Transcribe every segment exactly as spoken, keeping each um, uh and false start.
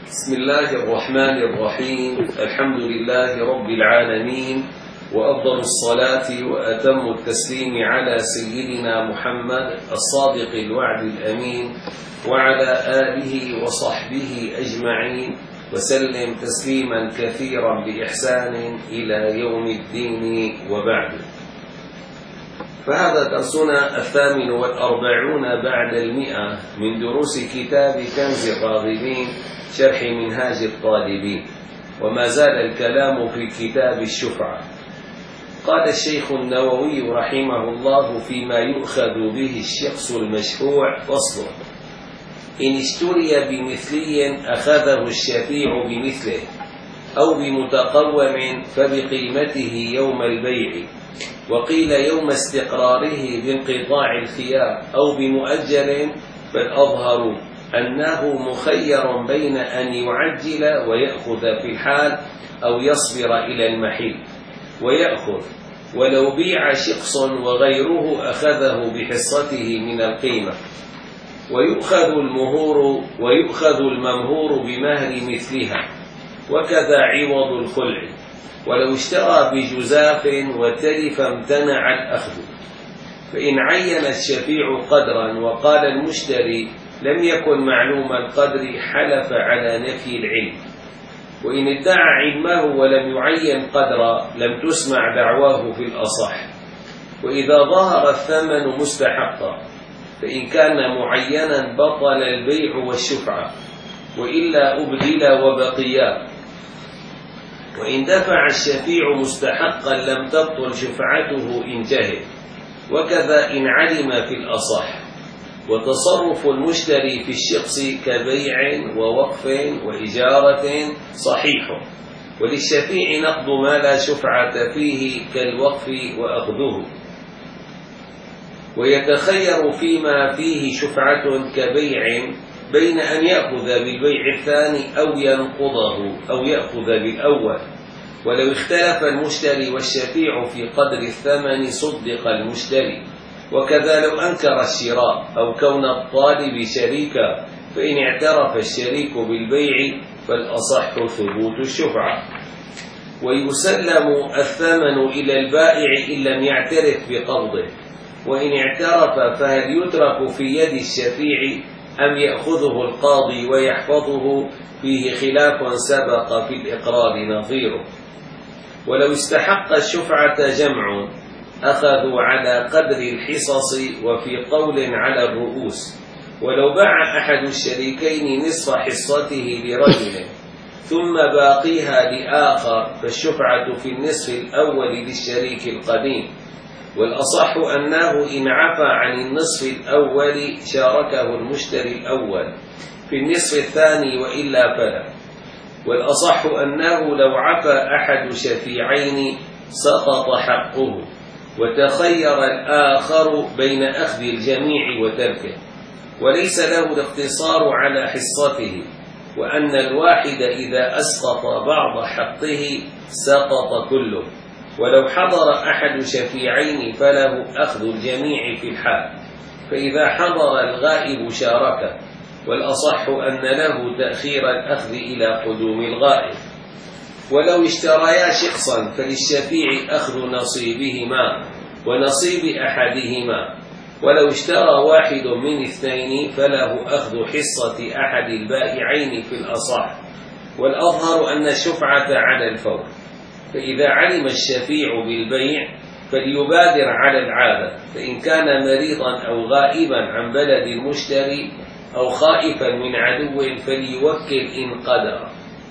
بسم الله الرحمن الرحيم. الحمد لله رب العالمين، وأفضل الصلاة وأتم التسليم على سيدنا محمد الصادق الوعد الأمين وعلى آله وصحبه أجمعين، وسلم تسليما كثيرا بإحسان إلى يوم الدين، وبعد. فهذا درسنا الثامن والأربعون بعد المئة من دروس كتاب كنز الراغبين شرح منهاج الطالبين، وما زال الكلام في كتاب الشفعة. قال الشيخ النووي رحمه الله فيما يؤخذ به الشخص المشفوع: فصل: إن اشتري بمثلي أخذه الشفيع بمثله، أو بمتقوم فبقيمته يوم البيع، وقيل يوم استقراره بانقطاع الخيار، أو بمؤجل، فالأظهر أنه مخير بين أن يعجل ويأخذ في الحال، أو يصبر إلى المحل ويأخذ، ولو بيع شخص وغيره أخذه بحصته من القيمة. ويؤخذ المهور ويؤخذ الممهور بمهر مثلها، وكذا عوض الخلع. ولو اشترى بجزاف وتلف امتنع الأخذ. فإن عين الشفيع قدرا وقال المشتري لم يكن معلوم القدر، حلف على نفي العلم. وإن ادعى علمه ولم يعين قدرا لم تسمع دعواه في الأصح. وإذا ظهر الثمن مستحقا، فإن كان معينا بطل البيع والشفعة، وإلا أبدل وبقيا. وإن دفع الشفيع مستحقا لم تبطل شفعته إن جهل، وكذا إن علم في الأصح. وتصرف المشتري في الشخص كبيع ووقف وإجارة صحيح، وللشفيع نقض ما لا شفعة فيه كالوقف وأخذه. ويتخير فيما فيه شفعة كبيع بين أن يأخذ بالبيع الثاني أو ينقضه، أو يأخذ بالأول. ولو اختلف المشتري والشفيع في قدر الثمن صدق المشتري. وكذا لو أنكر الشراء أو كون الطالب شريكا، فإن اعترف الشريك بالبيع فالأصح ثبوت الشفعة. ويسلم الثمن إلى البائع إن لم يعترف بقبضه. وإن اعترف فهل يترك في يد الشفيع أم يأخذه القاضي ويحفظه؟ فيه خلاف سبق في الإقرار نظيره. ولو استحق الشفعة جمع أخذوا على قدر الحصص، وفي قول على الرؤوس. ولو باع أحد الشريكين نصف حصته لرجل ثم باقيها لآخر، فالشفعة في النصف الأول للشريك القديم. والأصح أنه إن عفى عن النصف الأول شاركه المشتري الأول في النصف الثاني، وإلا فلا. والأصح أنه لو عفى أحد شفيعين سقط حقه، وتخير الآخر بين أخذ الجميع وتركه، وليس له الاقتصار على حصته. وأن الواحد إذا أسقط بعض حقه سقط كله. ولو حضر أحد شفيعين فله أخذ الجميع في الحال، فإذا حضر الغائب شاركه. والأصح أن له تأخير الأخذ إلى قدوم الغائب. ولو اشتريا شخصا فللشفيع أخذ نصيبهما ونصيب أحدهما. ولو اشترى واحد من اثنين فله أخذ حصة أحد البائعين في الأصح. والأظهر أن الشفعة على الفور. فإذا علم الشفيع بالبيع فليبادر على العادة، فإن كان مريضا أو غائبا عن بلد المشتري أو خائفا من عدو فليوكل إن قدر،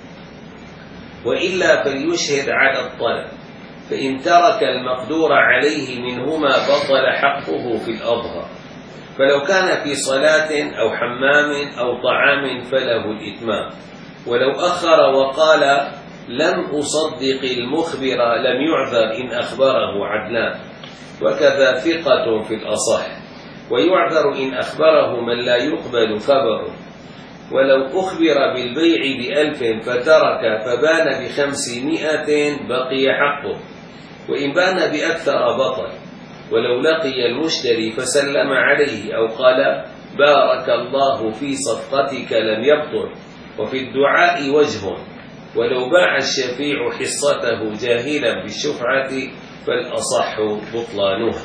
وإلا فليشهد على الطلب. فإن ترك المقدور عليه منهما بطل حقه في الأظهر. فلو كان في صلاة أو حمام أو طعام فله الإتمام. ولو أخر وقال لم أصدق المخبر لم يعذر إن أخبره عدلان، وكذا ثقة في الأصح. ويعذر إن أخبره من لا يقبل خبره. ولو أخبر بالبيع بألف فترك فبان بخمسمائة بقي حقه، وإن بان بأكثر بطل. ولو لقي المشتري فسلم عليه أو قال بارك الله في صفقتك لم يبطل، وفي الدعاء وجه، ولو باع الشفيع حصته جاهلا بالشفعة فالأصح بطلانها.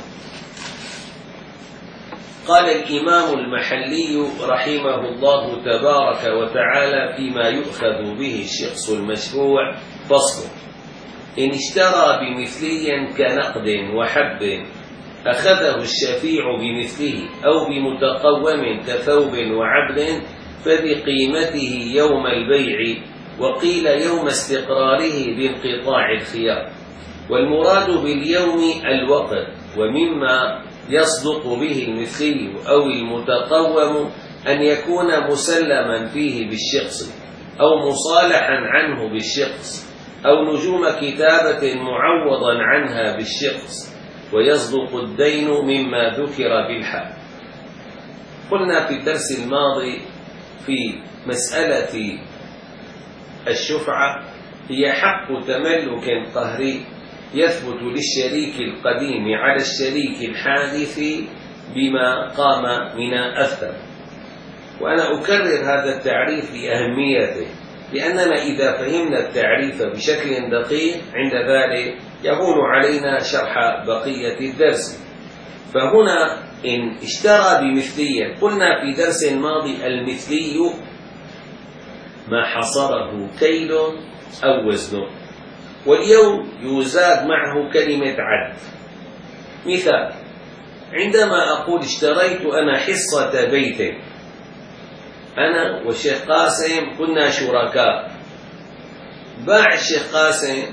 قال الإمام المحلي رحمه الله تبارك وتعالى فيما يؤخذ به الشخص المشفوع: فصل: إن اشترى بمثلي كنقد وحب أخذه الشفيع بمثله أو بمتقوم كثوب وعبد فبقيمته يوم البيع، وقيل يوم استقراره بانقطاع الخيار. والمراد باليوم الوقت، ومما يصدق به المثلي أو المتقوم أن يكون مسلما فيه بالشخص أو مصالحا عنه بالشخص أو نجوم كتابة معوضا عنها بالشخص، ويصدق الدين مما ذكر بالحال. قلنا في الدرس الماضي في مسألة الشفعة هي حق تملك قهري يثبت للشريك القديم على الشريك الحادث بما قام من أثر. وأنا أكرر هذا التعريف لأهميته، لأننا إذا فهمنا التعريف بشكل دقيق عند ذلك يهون علينا شرح بقية الدرس. فهنا إن اشترى بمثلية، قلنا في درس الماضي المثلي ما حصره كيل أو وزن، واليوم يزاد معه كلمة عد. مثال: عندما أقول اشتريت أنا حصة بيت، أنا والشيخ قاسم كنا شركاء، باع الشيخ قاسم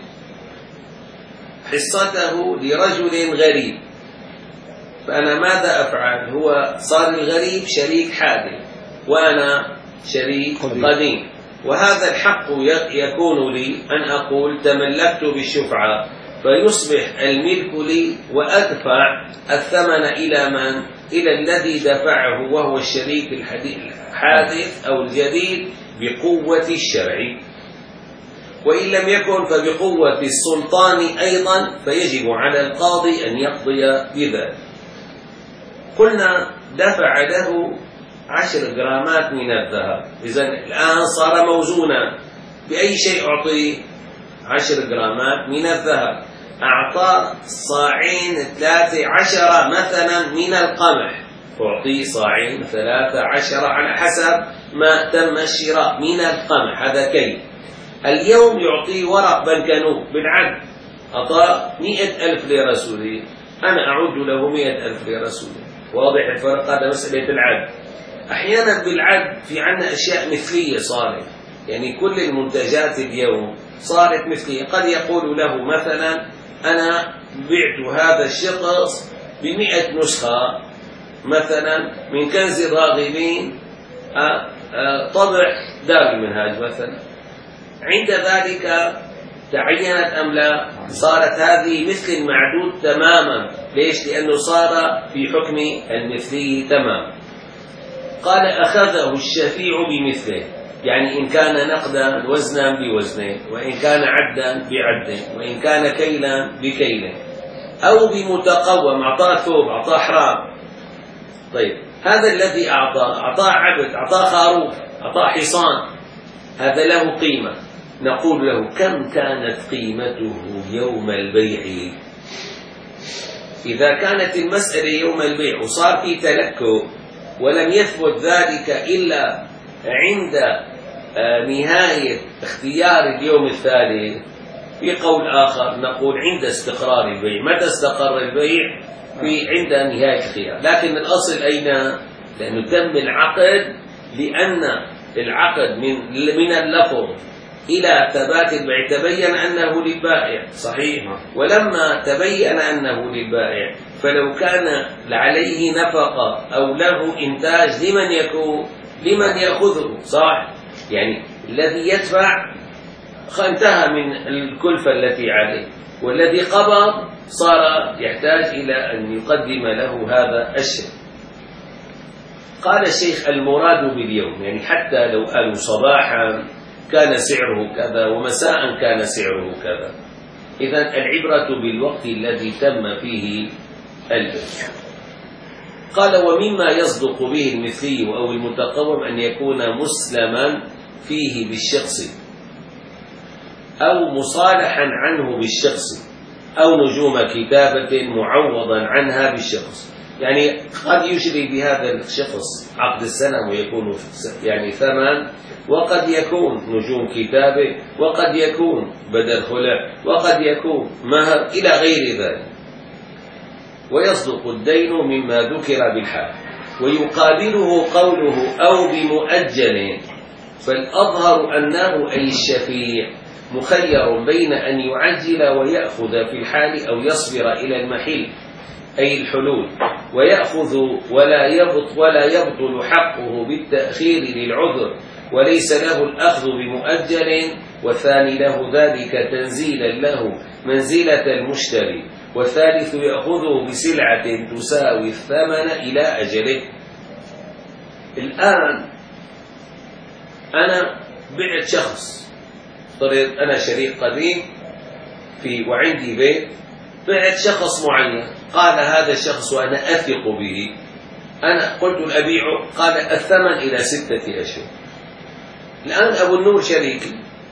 حصته لرجل غريب، فأنا ماذا أفعل؟ هو صار الغريب شريك حادث وأنا شريك قديم، وهذا الحق يكون لي أن أقول تملكت بالشفعة، فيصبح الملك لي وأدفع الثمن إلى من؟ إلى الذي دفعه وهو الشريك الحادث أو الجديد بقوة الشرع، وإن لم يكن فبقوة السلطان أيضا، فيجب على القاضي أن يقضي بذلك. قلنا دفع له عشر جرامات من الذهب، إذن الآن صار موزونا، بأي شيء أعطيه؟ عشر جرامات من الذهب. أعطى صاعين ثلاثة عشر مثلا من القمح، أعطيه صاعين ثلاثة عشر على حسب ما تم الشراء من القمح، هذا كيل. اليوم يعطيه ورق بنكنوت بالعد، أعطى مئة ألف لرسوله، أنا أعد له مئة ألف لرسوله. واضح الفرق؟ هذا مسألة العد. أحيانا بالعد في عنا أشياء مثلية صارت، يعني كل المنتجات اليوم صارت مثلية. قد يقول له مثلا أنا بعت هذا الشخص بمئة نسخة مثلا من كنز الراغبين طبع دار المنهاج مثلا، عند ذلك تعينت أم لا؟ صارت هذه مثل المعدود تماما. ليش؟ لأنه صار في حكم المثلي تماما. قال أخذه الشفيع بمثله، يعني إن كان نقدا وزنا بوزنه، وإن كان عدا بعد، وإن كان كيلا بكيل، أو بمتقوم، أعطاه ثوب، أعطاه حرام. طيب هذا الذي أعطاه، أعطاه عبد، أعطاه خروف، أعطاه حصان، هذا له قيمة. نقول له كم كانت قيمته يوم البيع؟ إذا كانت المسألة يوم البيع وصار في تلكؤ ولم يثبت ذلك إلا عند نهاية اختيار اليوم الثالث، في قول آخر نقول عند استقرار البيع. متى استقر البيع؟ في عند نهاية الخيار. لكن الأصل أين؟ لأنه تم العقد، لأن العقد من من اللفظ إلى ثبات البيع تبين أنه للبائع، صحيح؟ ولما تبين أنه للبائع فلو كان عليه نفقة أو له إنتاج لمن يكون؟ لمن يأخذه، صح؟ يعني الذي يدفع انتهى من الكلفة التي عليه، والذي قبض صار يحتاج إلى أن يقدم له هذا الشيء. قال الشيخ المراد باليوم، يعني حتى لو قالوا صباحا كان سعره كذا ومساء كان سعره كذا، إذن العبرة بالوقت الذي تم فيه البيع. قال ومما يصدق به المثلي أو المتقوم أن يكون مسلما فيه بالشخص أو مصالحا عنه بالشخص أو نجوم كتابة معوضا عنها بالشخص. يعني قد يجري بهذا الشخص عقد السنة ويكون يعني ثمن، وقد يكون نجوم كتابة، وقد يكون بدل خلع، وقد يكون مهر إلى غير ذلك. ويصدق الدين مما ذكر بالحال، ويقابله قوله أو بمؤجل، فالأظهر أنه أي الشفيع مخير بين أن يعجل ويأخذ في الحال أو يصبر إلى المحل أي الحلول ويأخذ ولا يبط ولا يبطل حقه بالتأخير للعذر، وليس له الأخذ بمؤجل، والثاني له ذلك تنزيلا له منزلة المشتري، والثالث يأخذه بسلعة تساوي الثمن إلى أجله. الآن أنا بعت شخص، افترض أنا شريك قديم في وعندي بيت، بعت شخص معين، قال هذا الشخص وأنا أثق به، أنا قلت أبيعه، قال الثمن إلى ستة أشهر. الآن أبو النور شريكي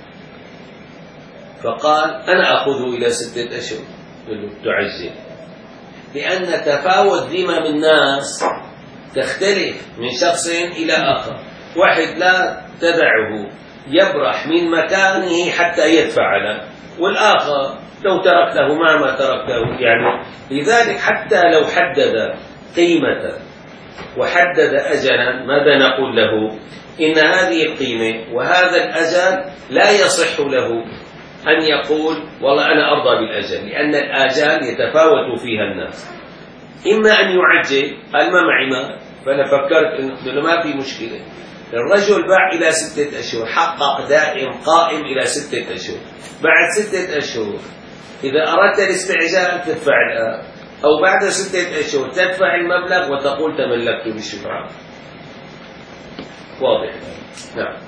فقال أنا أخذه إلى ستة أشهر، تعجل، لأن تفاوت ذمم الناس تختلف من شخص إلى آخر. واحد لا تدعه يبرح من مكانه حتى يدفع له، والآخر لو تركته ما ما تركته. يعني لذلك حتى لو حدد قيمة وحدد أجلا، ماذا نقول له؟ إن هذه القيمة وهذا الأجل لا يصح له أن يقول والله أنا أرضى بالأجل، لأن الآجال يتفاوت فيها الناس. إما أن يعجل، قال ما معي مال، فأنا فكرت إنه ما في مشكلة، الرجل باع إلى ستة أشهر، حقق دائم قائم إلى ستة أشهر، بعد ستة أشهر إذا أردت الاستعجال تدفع الآن، أو بعد ستة أشهر تدفع المبلغ وتقول تملكت بالشفعة. واضح؟ نعم.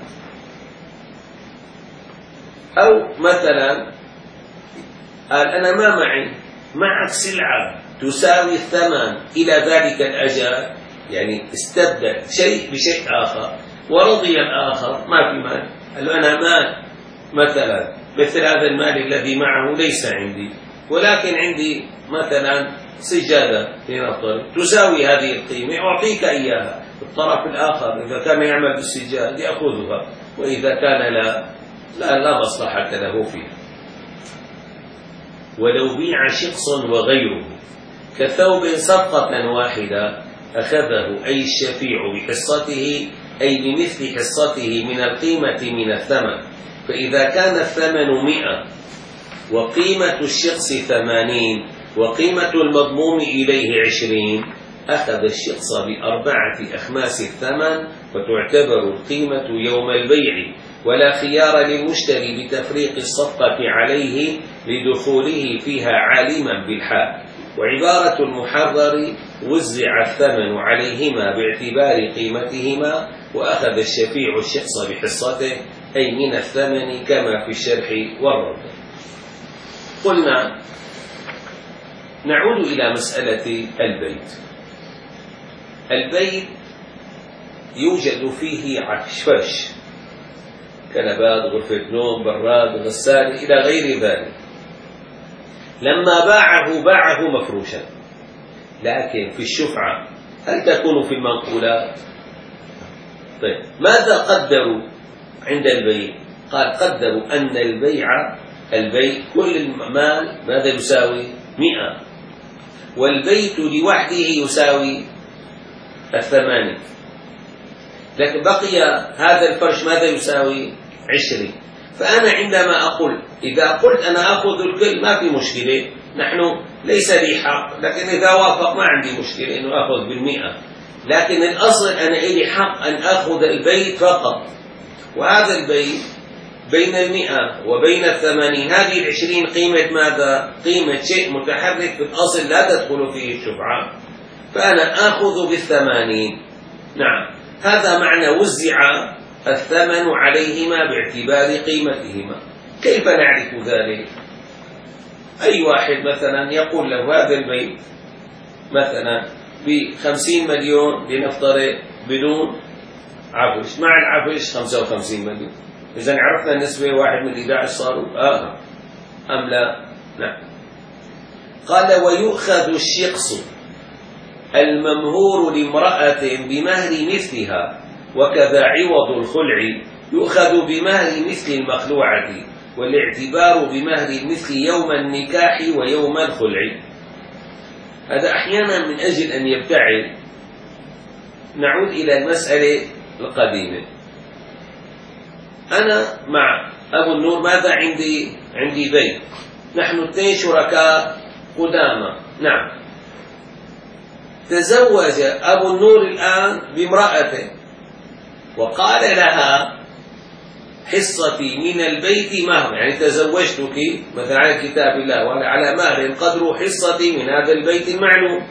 أو مثلا قال أنا ما معي، معك سلعة تساوي الثمن إلى ذلك الأجل، يعني استبدل شيء بشيء آخر، ورضي الآخر ما في مال، قال له أنا مال مثلا مثل هذا المال الذي معه ليس عندي، ولكن عندي مثلا سجادة لنفترض تساوي هذه القيمة، أعطيك إياها. الطرف الآخر إذا كان يعمل بالسجاد يأخذها، وإذا كان لا لا, لا مصلحة له فيها. ولو بيع شخص وغيره كثوب صفقة واحدة أخذه أي الشفيع بحصته، أي بمثل حصته من القيمة من الثمن. فإذا كان الثمن مئة وقيمة الشخص ثمانين وقيمة المضموم إليه عشرين، أخذ الشخص بأربعة أخماس الثمن، وتعتبر القيمة يوم البيع، ولا خيار للمشتري بتفريق الصفقة عليه لدخوله فيها عالما بالحال. وعبارة المحرر وزع الثمن عليهما باعتبار قيمتهما، وأخذ الشفيع الشخص بحصته أي من الثمن كما في الشرح والرد. قلنا نعود إلى مسألة البيت. البيت يوجد فيه عفش، فرش، كنبات، غرفة نوم، براد، غسالة إلى غير ذلك. لما باعه باعه مفروشا، لكن في الشفعة هل تكون في المنقولات؟ طيب ماذا قدروا عند البيع؟ قال قدروا أن البيع البيت كل المال ماذا يساوي؟ مئة، والبيت لوحده يساوي الثمانية، لكن بقي هذا الفرش ماذا يساوي؟ عشرين. فأنا عندما أقول إذا قلت أنا أخذ الكل ما في مشكلة، نحن ليس لي حق، لكن إذا وافق ما عندي مشكلة إنه أخذ بالمئة، لكن الأصل أنا إلي حق أن أخذ البيت فقط. وهذا البيت بين المئة وبين الثمانين، هذه العشرين قيمة ماذا؟ قيمة شيء متحرك في الأصل لا تدخل فيه الشفعة، فأنا آخذ بالثمانين. نعم، هذا معنى وزع الثمن عليهما باعتبار قيمتهما. كيف نعرف ذلك؟ أي واحد مثلا يقول له هذا البيت مثلا بخمسين مليون لنفترض بدون عفش، مع العفش خمسة وخمسين مليون. إذا عرفنا النسبة واحد من إحدى عشر صاروا آه أم لا؟ نعم. قال ويؤخذ الشقص الممهور لامرأة بمهر مثلها، وكذا عوض الخلع يؤخذ بمهر مثل المخلوعة، والاعتبار بمهر المثل يوم النكاح ويوم الخلع. هذا أحيانا من أجل أن يبتعد. نعود إلى المسألة القديمة. أنا مع أبو النور ماذا عندي؟ عندي بيت، نحن اثنين شركاء قدامى. نعم. تزوج أبو النور الآن بامرأة وقال لها حصتي من البيت مهر، يعني تزوجتك مثلا على كتاب الله وعلى مهر قدر حصتي من هذا البيت المعلوم.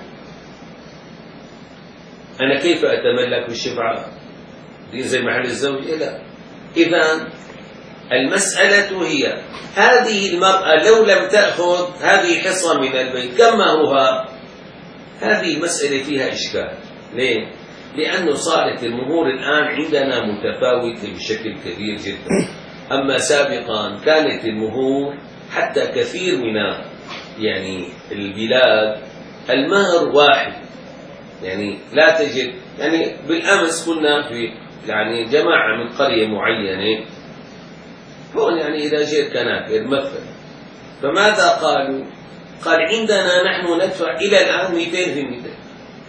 أنا كيف أتملك بالشفعة؟ دي زي محل الزوج؟ لا. إذن المسألة هي هذه المرأة لو لم تأخذ هذه حصة من البيت كم مهرها؟ هذه المسألة فيها إشكال. ليه؟ لأنه صارت المهور الآن عندنا متفاوتة بشكل كبير جدا. أما سابقا كانت المهور حتى كثير من يعني البلاد المهر واحد، يعني لا تجد، يعني بالأمس كنا في يعني جماعة من قرية معينة هون، يعني إذا جئت كنافر مثلا، فماذا قالوا؟ قال عندنا نحن ندفع إلى الآن مئتين في مئتين،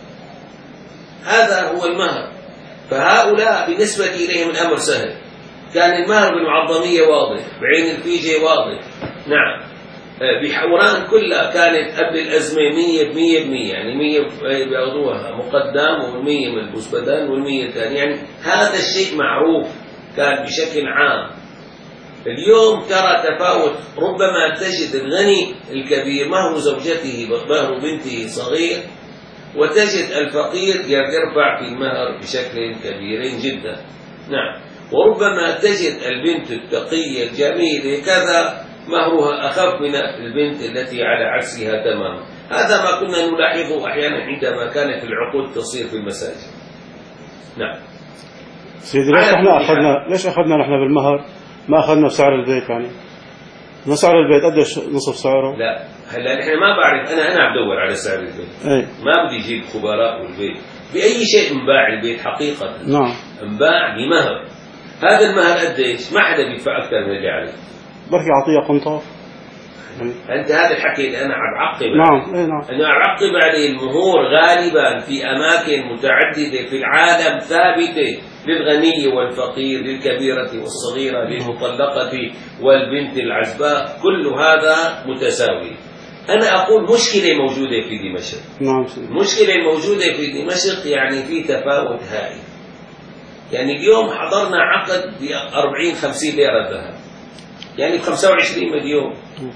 هذا هو المهر. فهؤلاء بالنسبة إليهم الأمر سهل، كان المهر بالمعظمية واضح، بعين الفيجة واضح. نعم. بحوران كلها كانت قبل الأزمة مية بمية بمية، يعني مية بيأخذوها مقدم والمية ملبوس بدن والمية ثاني، يعني هذا الشيء معروف كان بشكل عام. اليوم ترى تفاوت، ربما تجد الغني الكبير مهر زوجته مهر بنته صغير، وتجد الفقير يرفع في المهر بشكل كبير جدا. نعم. وربما تجد البنت التقية الجميلة كذا مهرها أخف من البنت التي على عكسها تماما. هذا ما كنا نلاحظه أحيانا عندما كانت العقود تصير في المساجد. نعم. سيدي ليش احنا أخذنا ليش أخذنا نحن بالمهر ما أخذنا بسعر البيت؟ يعني ما سعر البيت قديش نصف سعره؟ لا هلا نحن ما بعرف، أنا أنا عم بدور على سعر البيت. أي. ما بدي أجيب خبراء والبيت بأي شيء انباع البيت حقيقة. نعم. انباع بمهر. هذا المهر قديش؟ ما حدا بيدفع أكثر من اللي عليه. بركي عطية قنطة. أنت هذا الحكي اللي أنا عم بعقب. نعم. إيه نعم. أنا عم بعقب عليه. المهور غالبا في أماكن متعددة في العالم ثابتة للغني والفقير، للكبيرة والصغيرة، للمطلقة والبنت العزباء، كل هذا متساوي. أنا أقول مشكلة موجودة في دمشق. نعم. المشكلة الموجودة في دمشق يعني في تفاوت هائل. يعني اليوم حضرنا عقد ب أربعين خمسين ليرة ذهب، يعني ب خمسة وعشرين مليون.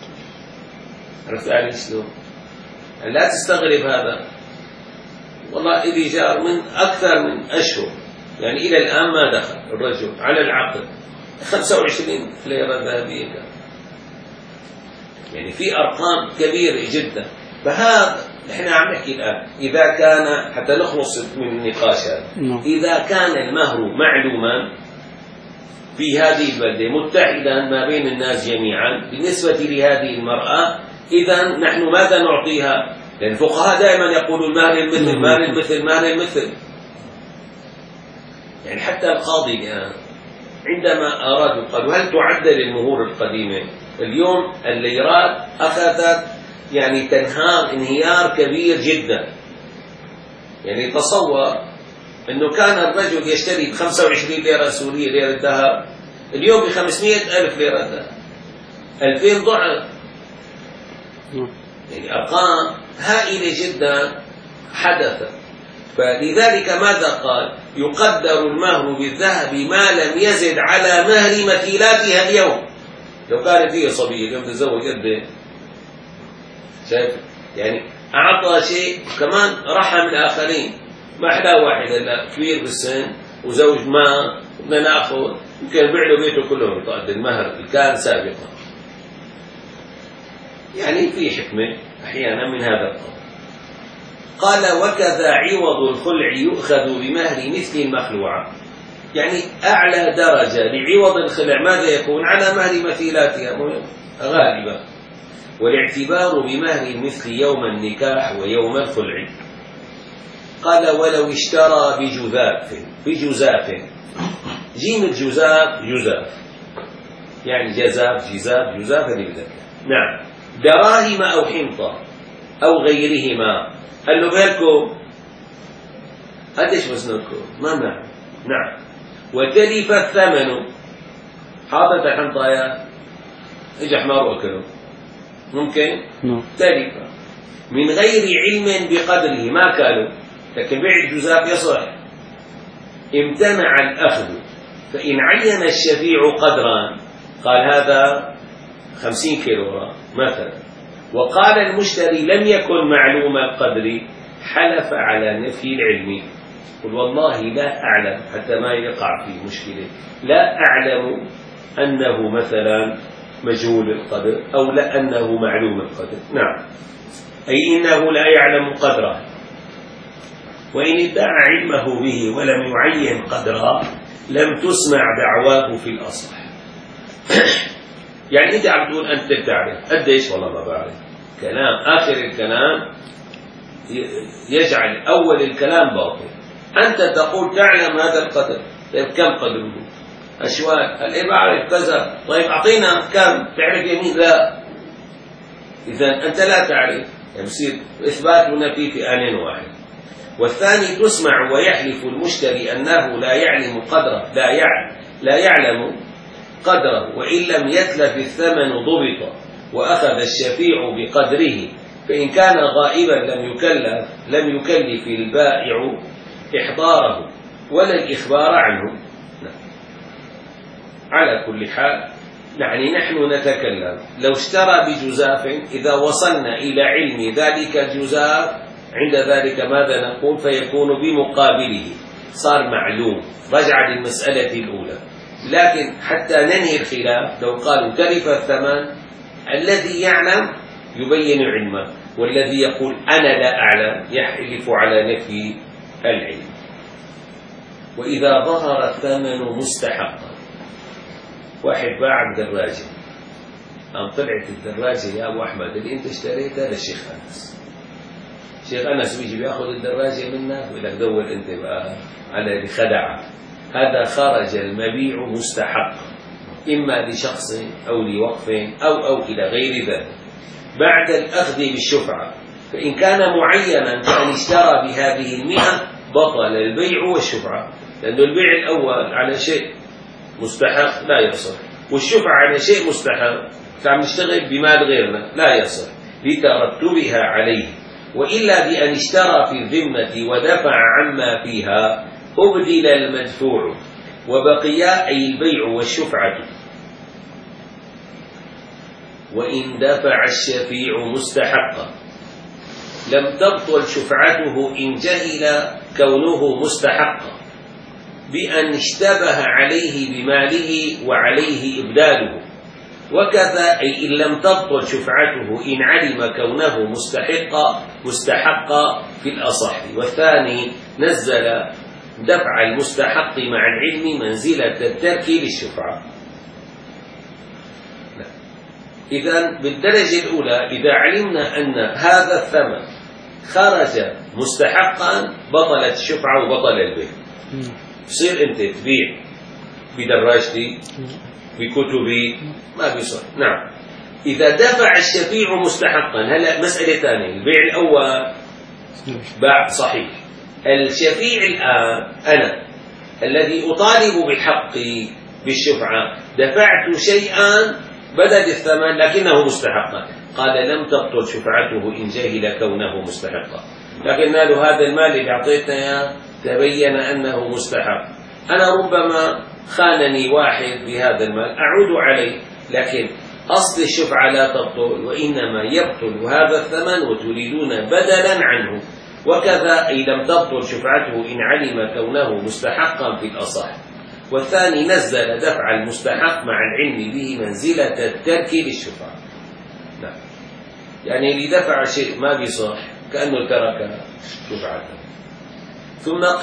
عرفت علي شلون؟ يعني لا تستغرب هذا. والله إلي جار من أكثر من أشهر، يعني إلى الآن ما دخل الرجل على العقد خمسة وعشرين ليرة ذهبية كان. يعني في أرقام كبيرة جدا. فهذا نحن عم نحكي الآن إذا كان، حتى نخلص من النقاش هذا، إذا كان المهر معلوما في هذه البلدة متحدا ما بين الناس جميعا بالنسبة لهذه المرأة، إذا نحن ماذا نعطيها؟ لأن الفقهاء دائما يقولون المهر المثل مهر المثل مهر المثل. يعني حتى القاضي الآن عندما أرادوا قالوا هل تعدل المهور القديمة؟ اليوم الليرات أخذت يعني تنهار انهيار كبير جدا. يعني تصور أنه كان الرجل يشتري ب خمسة وعشرين ليرة سورية ليرة ذهب، اليوم ب خمسمئة ألف ليرة ذهب، ألفين ضعف. يعني أرقام هائلة جدا حدثت. فلذلك ماذا قال؟ يقدر المهر بالذهب ما لم يزد على مهر مثيلاتها اليوم. لو كانت هي صبية اليوم تتزوج قد شايف؟ يعني أعطى شيء كمان رحم الآخرين. ما أحلى واحد هلا كبير بالسن وزوج ما بدنا ناخذ، يمكن يبيع له بيته كله بطاقة المهر اللي كان سابقا. يعني في حكمة أحيانا من هذا القول. قال وكذا عوض الخلع يؤخذ بمهر مثل المخلوعة. يعني أعلى درجة لعوض الخلع ماذا يكون؟ على مهر مثيلاتها غالبا، والاعتبار بمهر المثل يوم النكاح ويوم الخلع. قال ولو اشترى بجذاف بجزاف، جيم الجزاف جزاف يعني جزاف جزاف جزاف هذه بذكر، نعم، دراهم أو حنطة أو غيرهما. قال له بالكم قديش وزنكم؟ ما معه، نعم، وتلف الثمن، حاطط حنطايا اجى حمار وكله ممكن تلف من غير علم بقدره، ما كانوا، لكن بيع الجزاف يصح. امتنع الأخذ، فإن عين الشفيع قدرا قال هذا خمسين كيلو مثلا، وقال المشتري لم يكن معلوم القدر، حلف على نفي العلم، قل والله لا أعلم، حتى ما يقع في مشكلة، لا أعلم أنه مثلا مجهول القدر أو لا أنه معلوم القدر، نعم، أي إنه لا يعلم قدره. وإن ادعى علمه به ولم يعين قدره لم تسمع دعواه في الأصح. يعني أنت عم تقول أنت تعرف قديش؟ والله ما بعرف. كلام آخر الكلام يجعل أول الكلام باطل. أنت تقول تعلم هذا القدر، طيب كم قدره؟ أشواك، قال إيه بعرف كذا، طيب أعطينا كم، تعرف يمين؟ لا. إذا أنت لا تعرف، يصير إثبات ونفي في آن واحد. والثاني تسمع ويحلف المشتري أنه لا يعلم قدره، لا يعلم لا يعلم قدره، وإن لم يتلف الثمن ضبط، وأخذ الشفيع بقدره، فإن كان غائبا لم يكلف لم يكلف البائع إحضاره ولا الإخبار عنه. على كل حال يعني نحن نتكلم لو اشترى بجزاف، إذا وصلنا إلى علم ذلك الجزاف عند ذلك ماذا نقول؟ فيكون بمقابله صار معلوم، رجع للمسألة الأولى. لكن حتى ننهي الخلاف لو قالوا تلف الثمن، الذي يعلم يبين علمه، والذي يقول أنا لا أعلم يحلف على نفي العلم. وإذا ظهر الثمن مستحقا، واحد باع دراجة، قام طلعت الدراجة يا أبو أحمد اللي أنت اشتريتها للشيخ أنس، الشيخ أنس بيجي بياخذ الدراجة منك ويقول لك دور أنت بقى على اللي خدعك. هذا خرج المبيع مستحق، إما لشخص أو لوقف أو أو إلى غير ذلك، بعد الأخذ بالشفعة. فإن كان معينا كأن اشترى بهذه المئة بطل البيع والشفعة، لأن البيع الأول على شيء مستحق لا يصح، والشفعة على شيء مستحق، فعم نشتغل بمال غيرنا لا يصح لترتبها عليه. وإلا بأن اشترى في الذمة ودفع عما فيها أبدل المدفوع وبقيا أي البيع والشفعة. وإن دفع الشفيع مستحقا لم تبطل شفعته إن جهل كونه مستحقا بأن اشتبه عليه بماله وعليه إبداله، وكذا أي إن لم تبطل شفعته إن علم كونه مستحقا مستحقا في الأصح. والثاني نزل دفع المستحق مع العلم منزلة الترك للشفعة. إذن بالدرجة الأولى إذا علمنا أن هذا الثمن خرج مستحقا بطلت الشفعة وبطل البيع. تصير أنت تبيع بدراجتي بكتبي ما بيصح، نعم. إذا دفع الشفيع مستحقا، هلا مسألة ثانية، البيع الأول باع صحيح، الشفيع الآن أنا الذي أطالب بالحق بالشفعة دفعت شيئا بدل الثمن لكنه مستحقا، قال لم تبطل شفعته إن جهل كونه مستحقا. لكن له هذا المال اللي أعطيتنا إياه تبين أنه مستحق، أنا ربما خانني واحد بهذا المال أعود عليه، لكن أصل الشفعة لا تبطل، وإنما يبطل هذا الثمن وتريدون بدلا عنه. وكذا أي لم تبطل شفعته إن علم كونه مستحقا في الأصح. والثاني نزل دفع المستحق مع العلم به منزلة الترك للشفعة، نعم. يعني اللي دفع شيء ما بيصح كأنه ترك شفعته. ثم قيل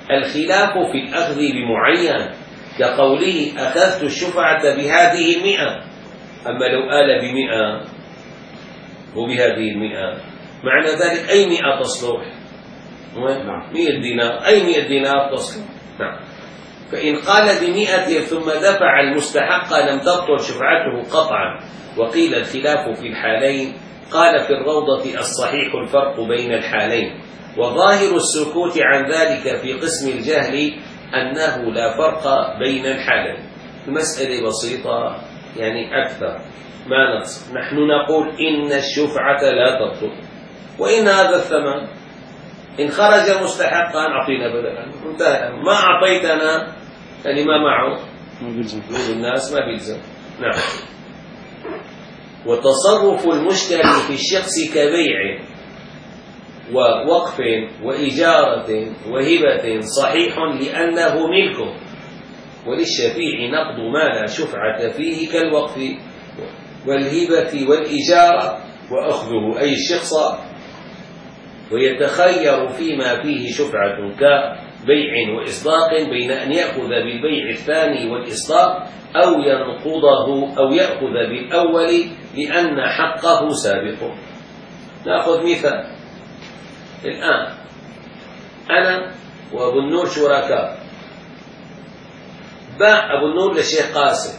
الخلاف في الأخذ بمعين، كقوله أخذت الشفعة بهذه المئة. أما لو آل بمئة وبهذه المئة، معنى ذلك أي مئة تصلح؟ مئة دينار، أي مئة دينار تصلح. نعم. فإن قال بمئة ثم دفع المستحق لم تبطل شفعته قطعا. وقيل الخلاف في الحالين. قال في الروضة الصحيح الفرق بين الحالين، وظاهر السكوت عن ذلك في قسم الجهل أنه لا فرق بين الحالين. المسألة بسيطة يعني أكثر ما نقص. نحن نقول إن الشفعة لا تبطل، وإن هذا الثمن إن خرج مستحقا أعطينا بدلا، انتهى. ما أعطيتنا يعني ما معه الناس ما بيلزم. نعم. وتصرف المشتري في الشخص كبيع ووقف وإجارة وهبة صحيح لأنه ملكه، وللشفيع نقض ما لا شفعة فيه كالوقف والهبة والإجارة وأخذه أي الشخص، ويتخير فيما فيه شفعة كبيع وإصداق بين أن يأخذ بالبيع الثاني والإصداق أو ينقضه أو يأخذ بالأول لأن حقه سابق. نأخذ مثال. الآن أنا وأبو النور شركاء، باع أبو النور للشيخ قاسم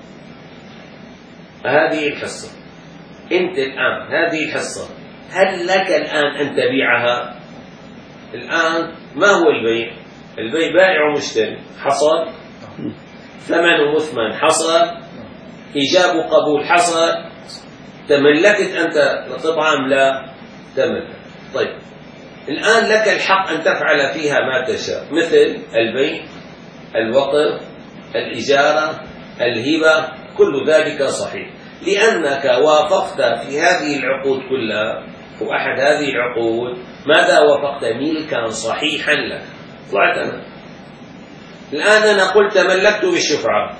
هذه الحصة، أنت الآن هذه الحصة هل لك الآن أن تبيعها؟ الآن ما هو البيع؟ البيع بائع ومشتري، حصل ثمن مثمن، حصل إيجاب قبول، حصل تملكت أنت طبعا لا تملك. طيب الآن لك الحق أن تفعل فيها ما تشاء، مثل البيع، الوقف، الإجارة، الهبة، كل ذلك صحيح، لأنك وافقت في هذه العقود كلها، وأحد هذه العقود ماذا وافقت؟ ملكا صحيحا لك. طلعت أنا الآن أنا قلت تملكت بالشفعة،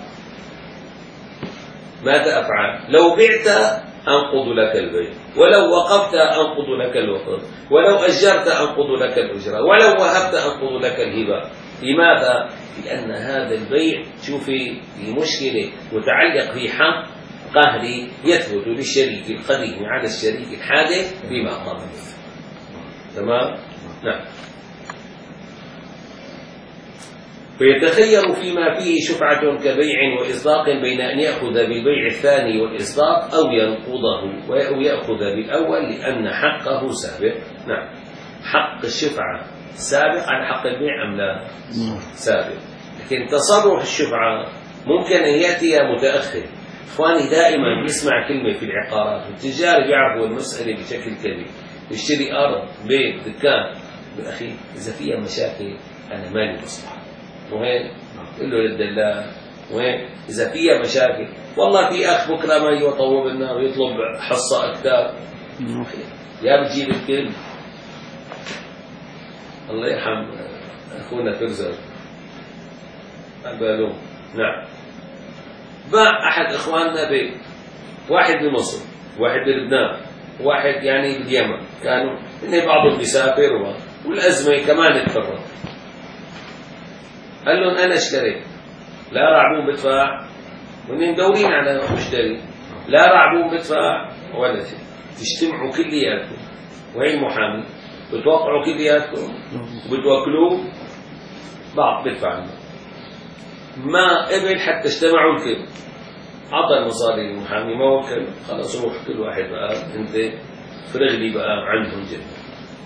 ماذا أفعل؟ لو بعت أنقض لك البيع، ولو وقفت أنقض لك الوقف، ولو أجرت أنقض لك الأجرة، ولو وهبت أنقض لك الهبة. لماذا؟ لأن هذا البيع شوفي في مشكلة متعلق في حق قهري يثبت للشريك القديم على الشريك الحادث بما قبل. تمام؟ نعم. فيتخير فيما فيه شفعة كبيع وإصداق بين أن يأخذ بالبيع الثاني والإصداق أو ينقضه أو يأخذ بالأول لأن حقه سابق. نعم. حق الشفعة سابق عن حق البيع أم لا؟ سابق. لكن تصرف الشفعة ممكن أن يأتي متأخر. إخواني دائما نسمع كلمة في العقارات، التجار بيعرفوا المسألة بشكل كبير، يشتري أرض، بيت، دكان، بالأخير إذا فيها مشاكل أنا مالي مصلحة، وين؟ قل له للدلال، وين؟ إذا فيها مشاكل والله في أخ بكرة ما يطوب لنا ويطلب حصة أكثر، يا بتجيب الكل. الله يرحم أخونا فرزر البالون. نعم. باع أحد إخواننا بيت، واحد بمصر، واحد بلبنان، واحد يعني باليمن، كانوا إن بعضهم بيسافر والأزمة كمان تفرق. قال لهم أنا اشتريت، لا رعبون بدفع، وإنهم مدورين على مشتري، لا رعبون بدفع ولا شيء، تجتمعوا كلياتكم وهي المحامي بتوقعوا كلياتكم وبتوكلوه بعض بدفع، ما قبل حتى اجتمعوا الكل، عطى المصاري للمحامي ما وكل، خلاص روح كل واحد بقى انت فرغ لي بقى عندهم جدا.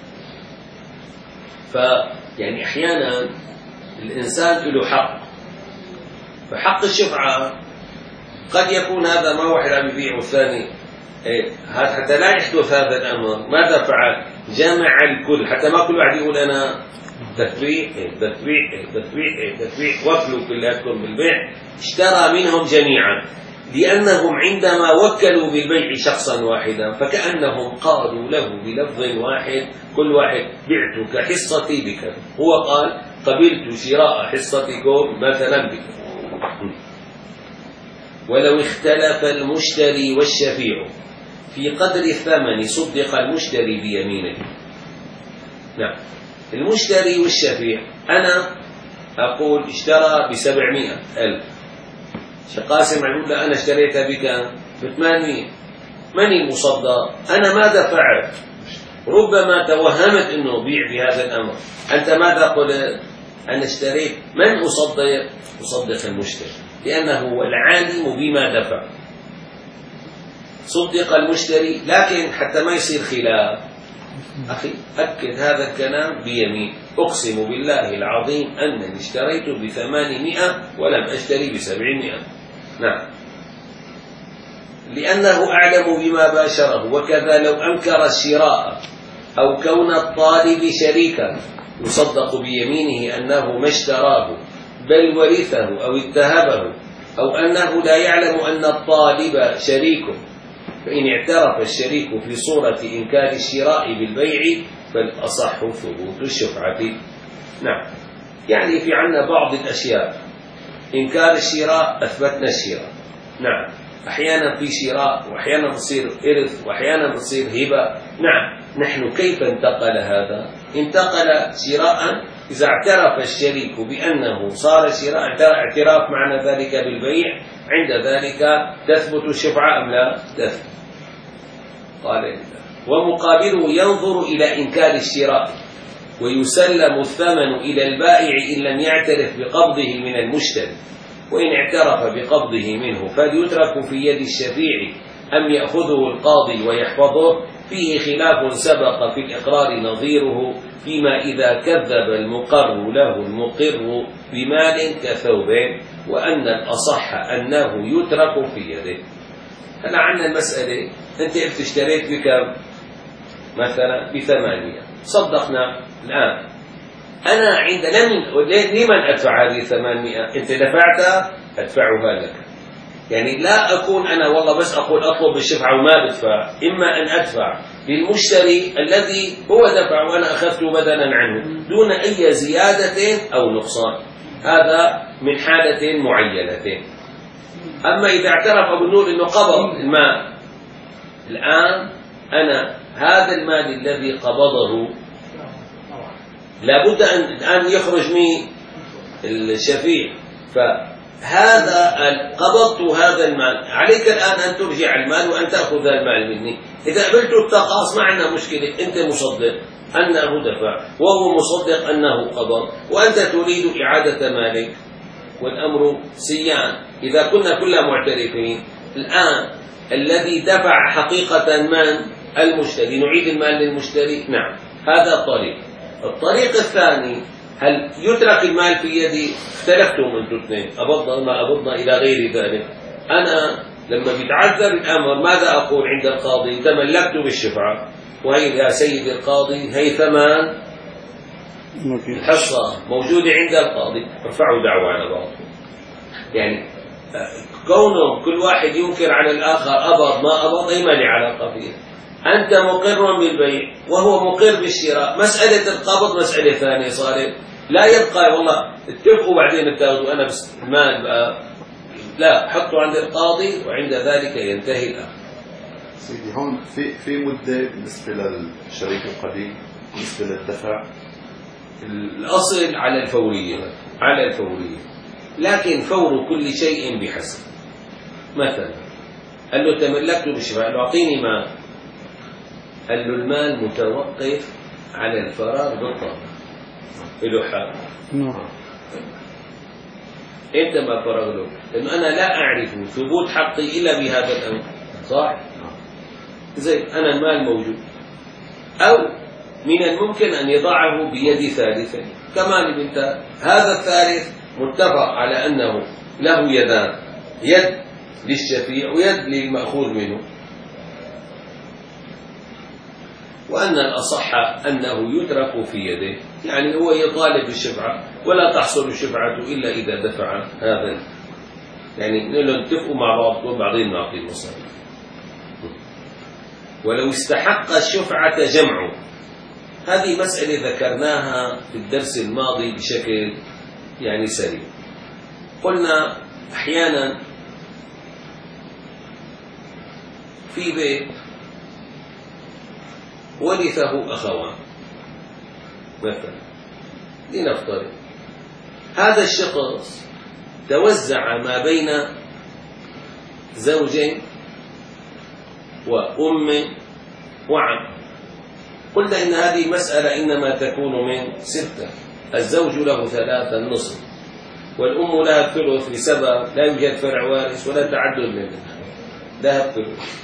فيعني احيانا الانسان له حق، فحق الشفعة قد يكون هذا ما واحد عم يبيع والثاني إيه، حتى لا يحدث هذا الامر ماذا فعل؟ جمع الكل حتى ما كل واحد يقول انا تتبيع تتبيع تتبيع تتبيع وكلوا كلاتكم بالبيع، اشترى منهم جميعا، لأنهم عندما وكلوا بالبيع شخصا واحدا فكأنهم قالوا له بلفظ واحد كل واحد بعتك حصتي بك، هو قال قبلت شراء حصتكم مثلا بك. ولو اختلف المشتري والشفيع في قدر الثمن صدق المشتري بيمينه. نعم. المشتري والشفيع أنا أقول اشترى بسبعمائة ألف، قاسم يقول لا أنا اشتريتها بكم؟ بثمانمائة. من المصدق؟ أنا ماذا فعلت؟ ربما توهمت أنه بيع بهذا الأمر. أنت ماذا قلت؟ أنا اشتريت. من أصدق؟ أصدق المشتري، لأنه هو العالم بما دفع. صدق المشتري، لكن حتى ما يصير خلاف أخي أكد هذا الكلام بيمين، أقسم بالله العظيم أنني اشتريت بثمانمائة ولم أشتري بسبعمائة. نعم، لأنه أعلم بما باشره. وكذا لو أنكر الشراء أو كون الطالب شريكا يصدق بيمينه أنه ما اشتراه بل ورثه أو اتهبه، أو أنه لا يعلم أن الطالب شريك، فإن اعترف الشريك في صورة إنكار الشراء بالبيع فالأصح ثبوت الشفعة. نعم، يعني في عنا بعض الأشياء إنكار الشراء أثبتنا الشراء. نعم، أحيانا في شراء وأحيانا بصير إرث وأحيانا بصير هبة. نعم، نحن كيف انتقل هذا؟ انتقل شراء إذا اعترف الشريك بأنه صار شراء، اعتراف معنى ذلك بالبيع، عند ذلك تثبت الشفعة أم لا تثبت؟ قال ومقابله ينظر إلى إنكار الشراء ويسلم الثمن إلى البائع إن لم يعترف بقبضه من المشتري، وإن اعترف بقبضه منه فليترك في يد الشفيع أم يأخذه القاضي ويحفظه. فيه خلاف سبق في الإقرار نظيره، فيما إذا كذب المقر له المقر بمال كثوب، وأن الأصح أنه يترك في يده. هلا عندنا المسألة، أنت اشتريت بكم؟ مثلا بثمانية، صدقنا الآن أنا عند لمن لمن أدفع هذه الثمانمائة؟ أنت دفعتها أدفعها لك. يعني لا أكون أنا والله بس أقول أطلب الشفعة وما بدفع، إما أن أدفع للمشتري الذي هو دفع وأنا أخذته بدلا عنه دون أي زيادة أو نقصان. هذا من حالة معينة. أما إذا اعترف أبو النور أنه قبض المال، الآن أنا هذا المال الذي قبضه لابد أن الآن يخرج من الشفيع، فهذا قبضت هذا المال، عليك الآن أن ترجع المال وأن تأخذ المال مني. إذا قبلت التقاص ما عندنا مشكلة، أنت مصدق أنه دفع وهو مصدق أنه قبض، وأنت تريد إعادة مالك، والأمر سيان. إذا كنا كلنا معترفين، الآن الذي دفع حقيقة من؟ المشتري، نعيد المال للمشتري. نعم، هذا الطريق. الطريق الثاني، هل يترك المال في يدي؟ اختلفتم انتم اثنين، أبضنا ما أبضنا إلى غير ذلك. أنا لما بيتعذر الأمر ماذا أقول عند القاضي؟ تملكت بالشفعة، وهي يا سيد القاضي هي ثمان الحصة موجودة عند القاضي، ارفعوا دعوة على بعض. يعني كونه كل واحد ينكر على الآخر أبض ما أبض أي ما لي علاقة فيه. أنت مقر بالبيع وهو مقر بالشراء، مسألة القبض مسألة ثانية صارت. لا يبقى والله اتفقوا بعدين بتاخذوا أنا بس المال بقى، لا، حطوا عند القاضي وعند ذلك ينتهي الأمر. سيدي هون في في مدة بالنسبة للشريك القديم بالنسبة للدفع. الأصل على الفورية، على الفورية، لكن فور كل شيء بحسب. مثلا قال له تملكت بالشفعة، قال له أعطيني مال، قال له المال متوقف على الفراغ بالطبع، له حق. إمتى ما فرغ له؟ لأنه أنا لا أعرف ثبوت حقي إلا بهذا الأمر، صح؟ زين، أنا المال موجود، أو من الممكن أن يضعه بيد ثالثة كمان بنت، هذا الثالث متفق على أنه له يدان، يد للشفيع ويد للمأخوذ منه، وأن الأصح أنه يترك في يده، يعني هو يطالب بالشفعة ولا تحصل الشفعة إلا إذا دفع هذا. يعني نتفقوا مع بعض وبعدين نعطي المصاري. ولو استحق الشفعة جمعه، هذه مسألة ذكرناها في الدرس الماضي بشكل يعني سريع. قلنا أحيانا في بيت ورثه أخوان مثلا، لنفترض هذا الشخص توزع ما بين زوج وأم وعم. قلنا إن هذه المسألة إنما تكون من ستة، الزوج له ثلاثة النصف، والأم لها الثلث لسبب لا يوجد فرع وارث ولا تعدد منه، لها الثلث،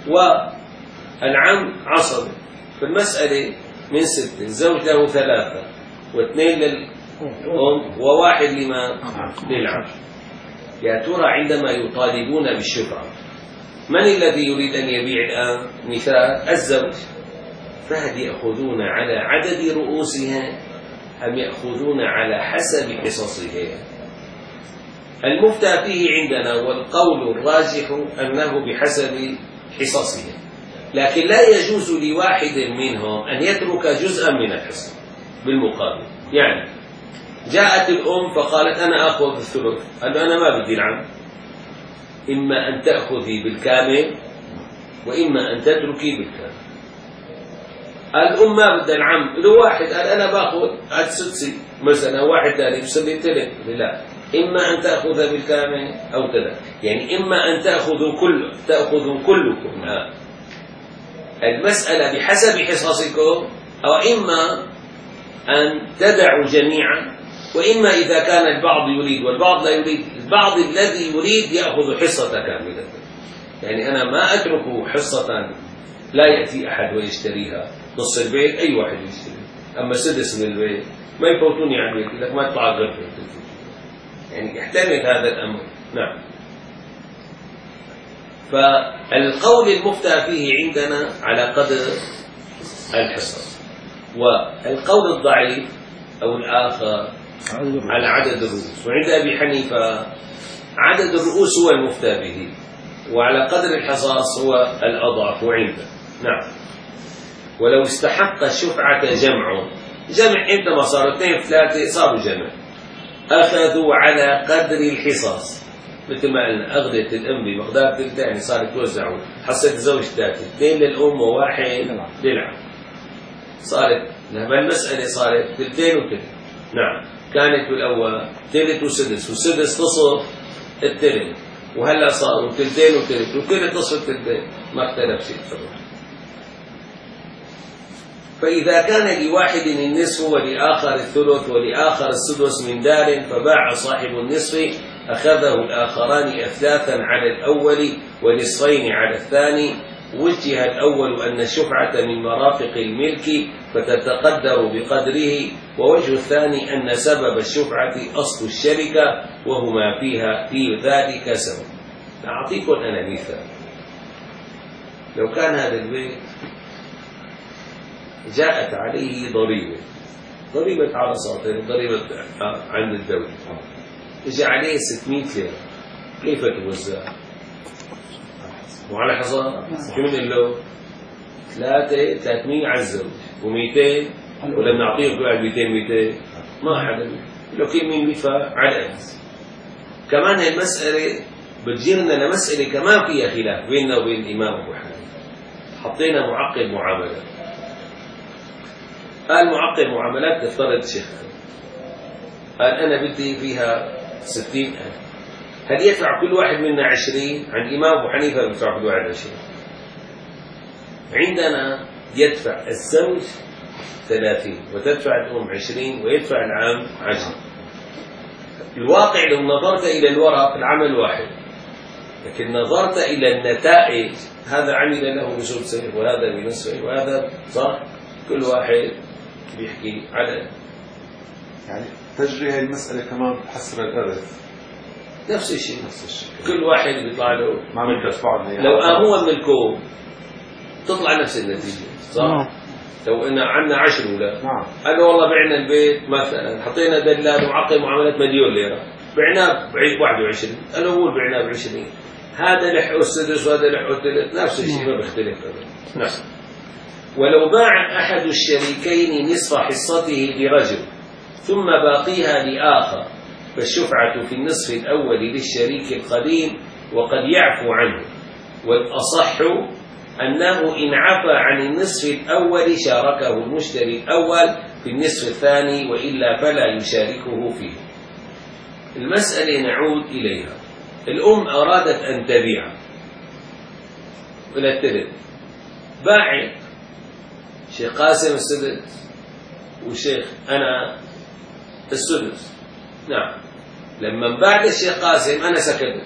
والعم عصب. في المسألة من ستة، الزوج له ثلاثة واثنين للأم وواحد لما للعم. يا ترى عندما يطالبون بالشفعة من الذي يريد أن يبيع الآن؟ مثال الزوج، فهل يأخذون على عدد رؤوسها أم يأخذون على حسب حصصها؟ المفتى فيه عندنا والقول الراجح أنه بحسب حصصها، لكن لا يجوز لواحد منهم أن يترك جزءا من الحصة بالمقابل. يعني جاءت الأم فقالت أنا أخذ الثلث، قال أنا ما بدي العم، إما أن تأخذي بالكامل وإما أن تتركي بالكامل. الأم ما بدها العم، لو واحد قال أنا باخذ هاد سدسي مثلا، واحد ثاني بسلي الثلث، لا، إما أن تأخذ بالكامل أو كذا، يعني إما أن تأخذوا كل تأخذوا كلكم. آه. المسألة بحسب حصصكم، أو إما أن تدعوا جميعا، وإما إذا كان البعض يريد والبعض لا يريد، البعض الذي يريد يأخذ حصة كاملة. يعني أنا ما أترك حصة لا يأتي أحد ويشتريها، نص البيت أي واحد يشتري، أما سدس من البيت ما يفوتوني على البيت، لك ما يطلع غير. يعني يحتمل هذا الأمر. نعم. فالقول المفتى فيه عندنا على قدر الحصص، والقول الضعيف أو الآخر على عدد الرؤوس. وعند أبي حنيفة عدد الرؤوس هو المفتى به، وعلى قدر الحصاص هو الأضعف عنده. نعم. ولو استحق الشفعة جمع، جمع عندما صاروا اثنين ثلاثة صاروا جمع، أخذوا على قدر الحصاص. مثل ما قلنا أغذية الأم بمقدار ثلثين، يعني صارت توزعوا، حصة الزوج ثلاثة، اثنين للأم وواحد للعم، صارت لما المسألة صارت ثلثين وثلث. نعم. كانت بالأول ثلث وسدس، وسدس نصف الثلث، وهلا صاروا ثلثين وثلث، وثلث نصف الثلثين، ما اختلف شيء طبعا. فإذا كان لواحد النصف ولآخر الثلث ولآخر السدس من دار، فباع صاحب النصف أخذه الآخران أثلاثا على الأول ونصفين على الثاني. وجه الأول أن الشفعة من مرافق الملك فتتقدر بقدره، ووجه الثاني أن سبب الشفعة أصل الشركة وهما فيها في ذلك سبب. أعطيكم أنا مثال. لو كان هذا البيت جاءت عليه ضريبة، ضريبة عرصات، ضريبة عند الدولة، إجا عليه ستمائة ليرة، كيف توزع؟ وعلى حصان شو من له؟ ثلاثة ثلاثمائة على الزوج ومئتين، ولما نعطيه كل واحد مئتين مئتين ما حدا لو كيف مين يدفع على أساس. كمان هالمسألة بتجيرنا لمسألة كمان فيها خلاف بيننا وبين الإمام أبو حنيفة. حطينا معقد معاملات، قال معقد معاملات تفترض شيخ، قال أنا بدي فيها ستين ألف، هل يدفع كل واحد منا عشرين؟ عند الإمام أبو حنيفة يدفع كل واحد عشرين. عندنا يدفع الزوج ثلاثين وتدفع الأم عشرين ويدفع العام عشرين. الواقع لو نظرت إلى الورق العمل واحد، لكن نظرت إلى النتائج، هذا عمل له بسدسه وهذا بنصفه وهذا صح، كل واحد بيحكي على. يعني تجري هاي المسألة كمان بحسب الإرث نفس الشيء، نفس الشيء، كل واحد بيطلع له ما بيدفعوا. لو قاموا ملكوه تطلع نفس النتيجة، صح؟ لو إن عندنا عشر أولاد، نعم، أنا والله بعنا البيت مثلا، حطينا دلال وعقد معاملات مليون ليرة، بعناه بعيد واحد وعشرين، أنا أقول بعناه بعشرين، هذا لحقه السدس وهذا لحقه الثلث، نفس الشيء ما بيختلف أبدا. نعم. ولو باع أحد الشريكين نصف حصته لرجل ثم باقيها لآخر، فالشفعة في النصف الأول للشريك القديم وقد يعفو عنه، والأصح أنه إن عفى عن النصف الأول شاركه المشتري الأول في النصف الثاني، وإلا فلا يشاركه فيه. المسألة نعود إليها. الأم أرادت أن تبيع إلى التلت، باعت شيخ قاسم السدس وشيخ أنا السدس. نعم، لما بعد الشيخ قاسم أنا سكتت.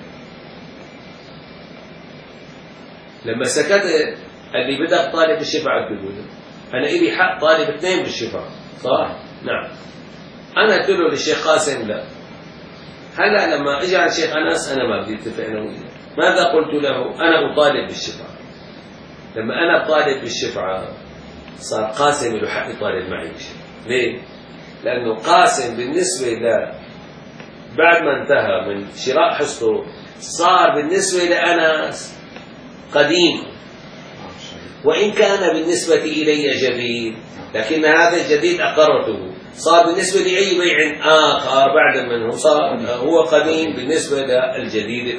لما سكتت قال لي بدك طالب الشفعة تقول أنا إلي حق طالب اثنين بالشفعة، صح؟ نعم. أنا قلت له للشيخ قاسم لا. هلا لما اجى على الشيخ أنس أنا ما بدي اتفق أنا وياه. ماذا قلت له؟ أنا أطالب بالشفعة. لما أنا أطالب بالشفعة صار قاسم له حق يطالب معي بالشفعة. ليه؟ لأنه قاسم بالنسبة ل بعد ما انتهى من شراء حصته صار بالنسبة لأنس قديم، وإن كان بالنسبة إلي جديد، لكن هذا الجديد أقرته. صار بالنسبة لأي بيع آخر بعد منه صار هو قديم بالنسبة للجديد.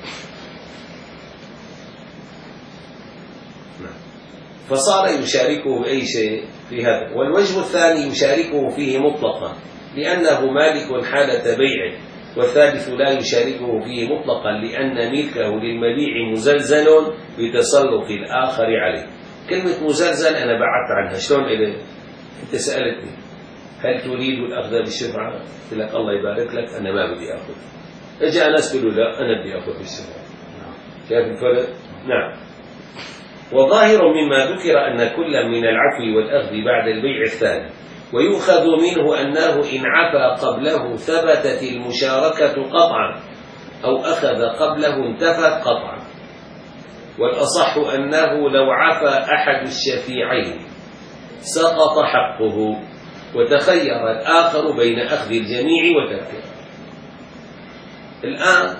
فصار يشاركه أي شيء في هذا. والوجه الثاني يشاركه فيه مطلقا لأنه مالك حالة بيعه، والثالث لا يشاركه فيه مطلقا لأن ملكه للمبيع مزلزل بتسلط الآخر عليه. كلمة مزلزل أنا بعدت عنها. شلون إليه؟ أنت سألتني هل تريد الأخذ بالشفعة؟ قلت لك الله يبارك لك أنا ما بدي أخذ. إجا ناس بيقولوا لا أنا بدي أخذ بالشفعة. كيف الفرق؟ نعم. وظاهر مما ذكر أن كل من العفو والأخذ بعد البيع الثاني، ويؤخذ منه أنه إن عفا قبله ثبتت المشاركة قطعا، أو أخذ قبله انتفت قطعا. والأصح أنه لو عفا أحد الشفيعين سقط حقه، وتخير الآخر بين أخذ الجميع وتركه. الآن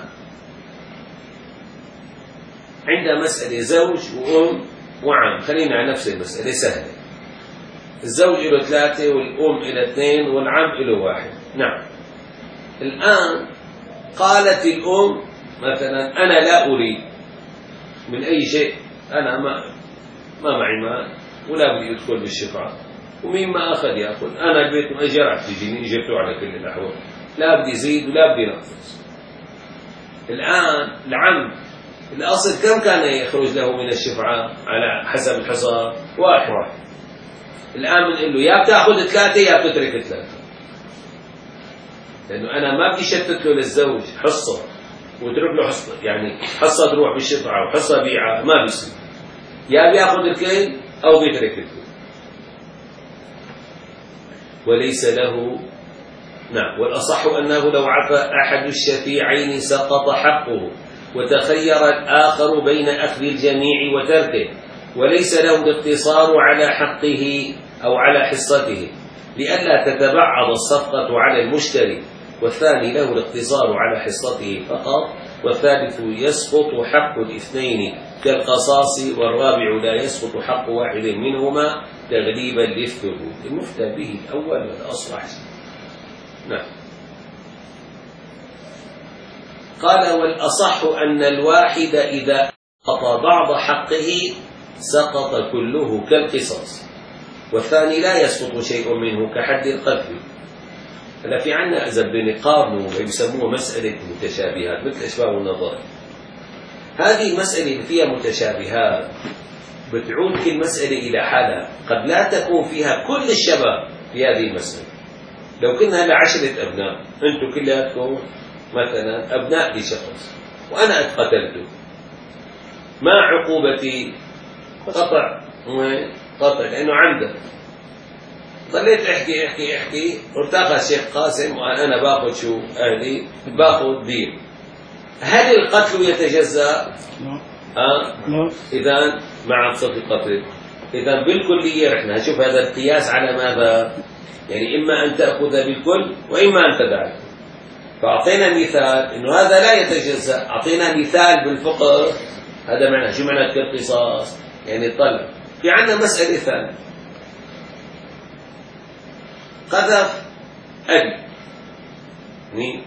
عند مسألة زوج وأم وعم، خلينا على نفس المسألة سهلة. الزوج له ثلاثة والأم له اثنين والعم له واحد. نعم. الآن قالت الأم مثلا أنا لا أريد من أي شيء، أنا ما ما معي مال ولا بدي أدخل بالشفعة، ومين ما أخذ يأخذ، أنا البيت مأجر على تجيني جبته على كل الأحوال، لا بدي زيد ولا بدي نقص. الآن العم الأصل كم كان يخرج له من الشفعة على حسب الحصار؟ واحد. الآن بنقول له يا بتاخذ ثلاثة يا بتترك ثلاثة، لأنه أنا ما بدي شتت له للزوج حصة واترك له حصة، يعني حصة تروح بالشفعة وحصة بيعة، ما بيصير. يا بياخذ الكل أو بيترك الكل، وليس له. نعم. والأصح أنه لو عفا أحد الشفيعين سقط حقه، وتخير الآخر بين أخذ الجميع وتركه، وليس له الاقتصار على حقه أو على حصته لئلا تتبعض الصفقة على المشتري، والثاني له الاقتصار على حصته فقط، والثالث يسقط حق الاثنين كالقصاص، والرابع لا يسقط حق واحد منهما تغليبا للثبوت. المفتى به الأول والأصلح. نعم. قال والأصح أن الواحد إذا سقط بعض حقه سقط كله كالقصاص، والثاني لا يسقط شيء منه كحد القتل. هلا في عنا إذا بنقارنوا يسموها مسألة متشابهات مثل أشباه والنظائر. هذه المسألة اللي فيها متشابهات بتعود كل مسألة إلى حالها، قد لا تكون فيها كل الشباب في هذه المسألة. لو كنا هلا عشرة أبناء، أنتم كلياتكم مثلا أبناء لشخص وأنا قتلته، ما عقوبتي؟ قطع قطع لأنه عندك. ظليت احكي احكي احكي ارتقى الشيخ قاسم وأنا باخذ شو أهلي باخذ دين. هل القتل يتجزأ؟ آه؟ إذا مع قصة القتل. إذا بالكلية رحنا نشوف هذا القياس على ماذا؟ يعني إما أن تأخذ بالكل وإما أن تدع. فأعطينا مثال إنه هذا لا يتجزأ. أعطينا مثال بالفقه، هذا معنى شو معنى القصاص؟ يعني الطلب. في عندنا مسألة ثانية، قذف أبي. مين؟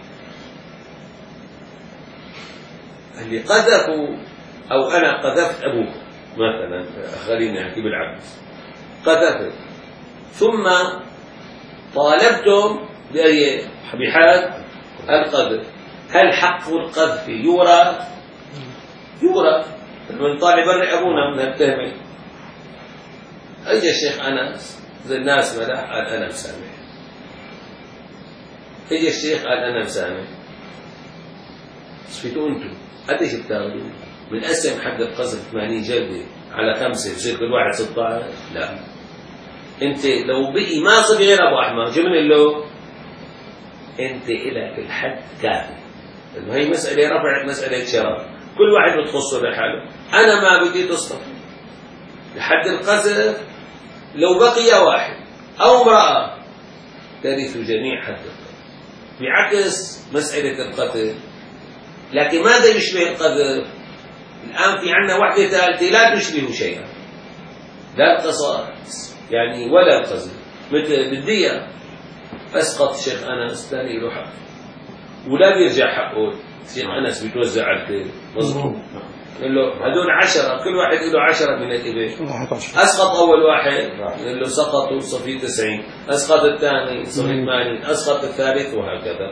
اللي قذفوا، أو أنا قذفت أبوك مثلا، خلينا نحكي بالعكس، قذفت ثم طالبتم بحد القذف. هل حق القذف يورى؟ يورى. من طالع بري أبونا من التهمة. أجى الشيخ أنس زي الناس ملاح قال أنا مسامح. اجى الشيخ قال أنا مسامح. صفيتوا أنتم قديش بتاخذوا؟ بنقسم حد القذف ثمانين جلدة على خمسة بصير كل واحد ستة عشر؟ لا. أنت لو بقي ما صبي غير أبو أحمد شو بنقول له؟ أنت إلك الحد كامل. إنه هي مسألة رفعت مسألة شرف. كل واحد بتخصه لحاله. أنا ما بدي تصطف لحد القذف. لو بقي واحد أو امرأة ترث جميع حد القذف، بعكس مسألة القتل. لكن ماذا يشبه القذف؟ الآن في عندنا وحدة ثالثة لا تشبه شيئا، لا القصاص يعني ولا القذف. مثل بالدية أسقط الشيخ أنس ثاني له حق ولا بيرجع حقه. الشيخ أنس بيتوزع على الكل مظبوط. قال له هدول عشرة كل واحد له عشرة من الإبل. أسقط أول واحد قال له سقطوا صفي تسعين، أسقط الثاني صفي ثمانين، أسقط الثالث وهكذا.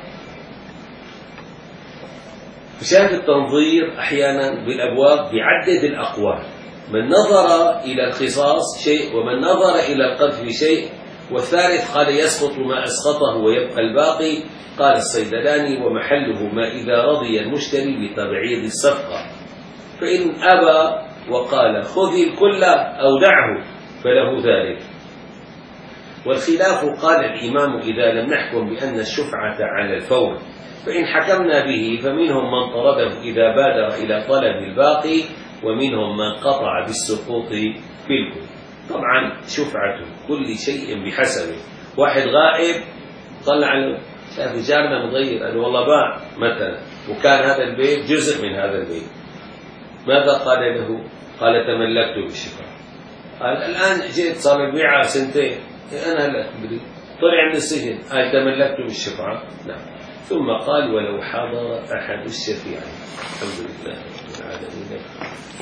شاهد التنظير أحيانا بالأبواب بيعدد الأقوال. من نظر إلى القصاص شيء ومن نظر إلى القذف شيء، والثالث قال يسقط ما أسقطه ويبقى الباقي. قال الصيدلاني ومحله ما إذا رضي المشتري بتبعيض الصفقة، فإن أبى وقال خذ الكل أو دعه فله ذلك. والخلاف قال الإمام إذا لم نحكم بأن الشفعة على الفور، فإن حكمنا به فمنهم من طرده إذا بادر إلى طلب الباقي، ومنهم من قطع بالسقوط في الكل. طبعا شفعة كل شيء بحسبه. واحد غائب طلع له شاف جارنا مغير قال والله باع مثلا وكان هذا البيت جزء من هذا البيت، ماذا قال له؟ قال تملكته بالشفعة. قال الآن جئت صار البيعة سنتين أنا هلا بدي طلع من السجن قال تملكته بالشفعة. نعم. ثم قال ولو حضر أحد الشفيعين. الحمد لله رب العالمين.